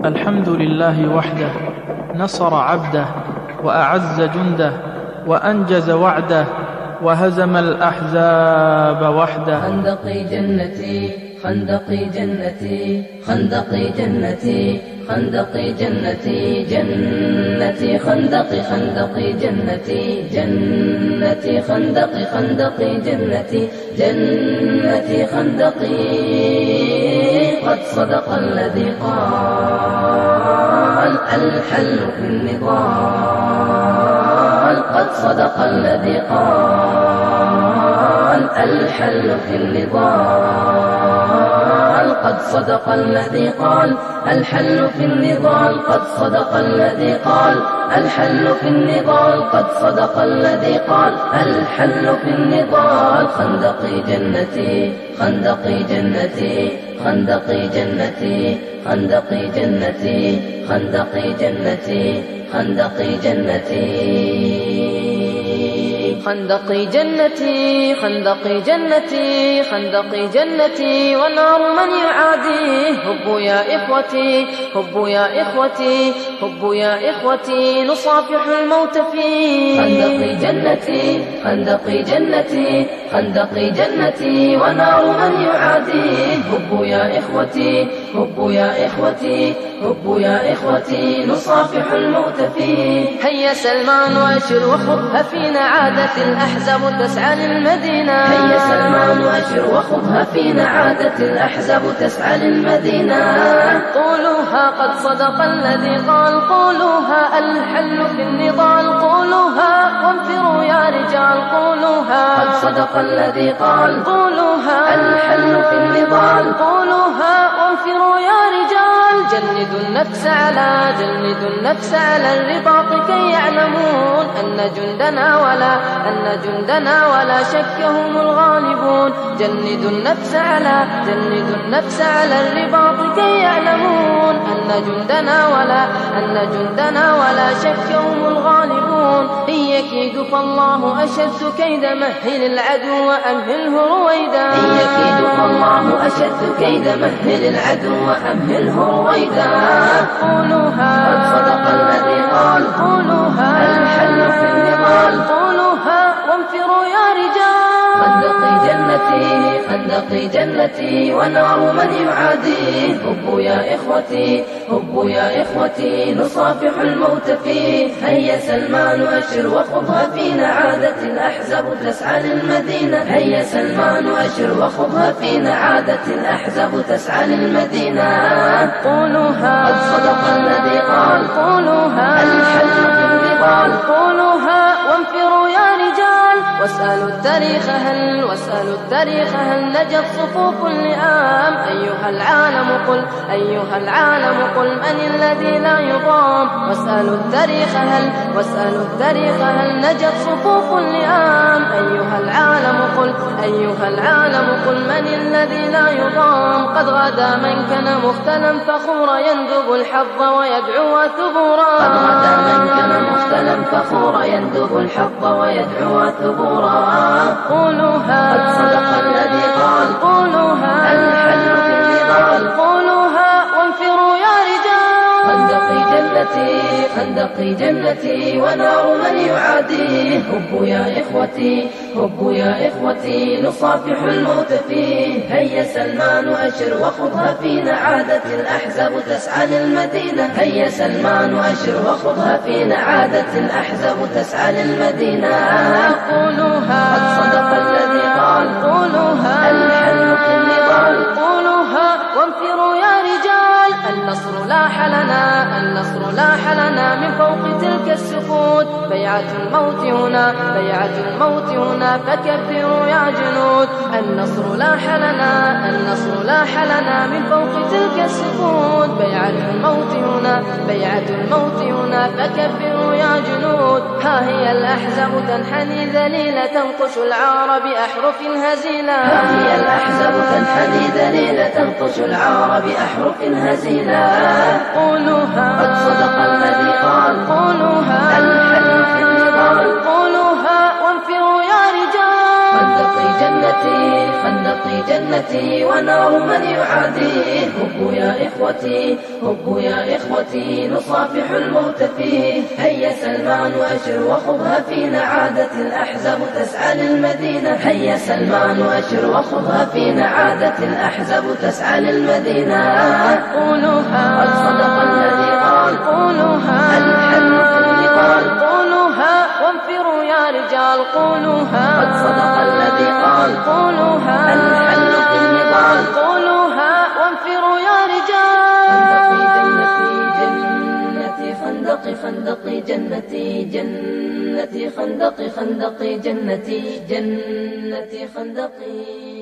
الحمد لله وحده، نصر عبده وأعز جنده وأنجز وعده وهزم الأحزاب وحده. خندقي جنتي خندقي جنتي خندقي جنتي خندقي جنتي جنتي خندقي خندقي جنتي جنتي خندقي خندقي جنتي جنتي خندقي. قد صدق الذي قال الحل في النضال. قد صدق الذي قال الحل في النضال. قد صدق الذي قال الحل في النضال. قد صدق الذي قال الحل في النضال. قد صدق الذي قال الحل في النضال. خندقي جنتي خندقي جنتي خندقي جنتي خندقي جنتي خندقي جنتي خندقي جنتي خندقي جنتي خندقي جنتي خندقي جنتي والنار من يعاديه. هبوا يا إخوتي هبوا يا إخوتي هبوا يا إخوتي نصافح الموت فيه. خندقي جنتي خندقي جنتي خندقي جنتي ونار من يعاديه. هبوا يا إخوتي هبوا يا إخوتي هبوا يا إخوتي نصافح الموت فيه. هيا سلمان وأشر وخذها فينا عادة الأحزاب تسعى للمدينة. هيا سلمان وأشر وخذها فينا عادة الأحزاب تسعى للمدينة. قولوها قد صدق الذي قال. قولوها الحل في النضال. قولوها وانفروا يا رجال. قولوها قد صدق الذي قال. قولوها الحل في النضال. قولوها وانفروا يا رجال. جندوا النفس على جندوا النفس على الرباط كي يعلمون أن جندنا ولا شك هم الغالبون. جندوا النفس على جندوا النفس على الرباط كي يعلمون أن جندنا ولا شك هم الغالبون. إن يكيد فالله أشد كيد. مهل العدو وأمهله رويدا. إن يكيد فالله أشد كيد. مهل العدو وأمهله رويدا. قولوها قد صدق الذي قال. قولوها الحل في النضال. قولوها وانفروا يا رجال. خندقي جنتي خندقي جنتي ونار من يعاديه. هبوا يا إخوتي هبوا يا إخوتي نصافح الموت فيه. هيا سلمان وأشر وخذها فينا عادة الأحزاب تسعى للمدينة. هيا سلمان وأشر وخذها فينا عادة الأحزاب تسعى للمدينة. قولوها قد صدق الذي قال. قولوها الحل في النضال. قولوها وانفروا يا رجال. واسألوا التاريخ هل نجت صفوف اللئام. أيها العالم قل من الذي لا يضام. واسألوا التاريخ هل نجت صفوف اللئام. أيها العالم قل من الذي لا يضام. قد غدا من كان مختلا فخورا يندب الحظ ويدعو ثبورا. قد غدا من كان مختلا فخورا يندب الحظ ويدعو ثبورا. قولوها قد صدق الذي قال. قولوها الحل في النضال. قولوها وانفروا يا رجال. خندقي جنتي خندقي جنتي ونار من يعاديه. هبوا يا إخوتي هبوا يا إخوتي نصافح الموت فيه. هيا سلمان وأشر وخذها فينا عادة الأحزاب تسعى للمدينة. هيا سلمان وأشر وخذها فينا عادة الأحزاب تسعى للمدينة. قولوها قد صدق الذي قال. قولوها الحل في النضال. قولوها وانفروا يا رجال. النصر لاح لنا النصر لاح لنا من فوق تلك السفود. بيعة الموت هنا بيعة الموت هنا فكبروا يا جنود. النصر لاح لنا النصر لاح لنا من فوق تلك السفود. بيعة الموت هنا بيعة الموت هنا فكبروا يا جنود. ها هي الأحزاب تنحني ذليلة تنقش العار بأحرف هزيلة. ها هي الأحزاب تنحني ذليلة تنقش العار بأحرف هزيلة. قولوها قد صدق الذي قال. قولوها الحل في النضال. قولوها وانفروا يا رجال. خندقي جنتي جنتي خندقي جنتي ونار من يعاديه. هبوا يا إخوتي هبوا يا إخوتي نصافح الموت فيه. هيا سلمان وأشر وخذها فينا عادت الأحزاب تسعى للمدينة. هيا سلمان وأشر وخذها فينا عادت الأحزاب تسعى للمدينة. قولوها قد صدق الذي قال قولوها الحل في النضال. قولوها وانفروا يا رجال قولوها قد صدق الذي قال قولوها الحل في النضال. قولوها وانفروا يا رجال. خندقي خندقي جنتي جنتي خندقي خندقي جنتي جنتي خندقي.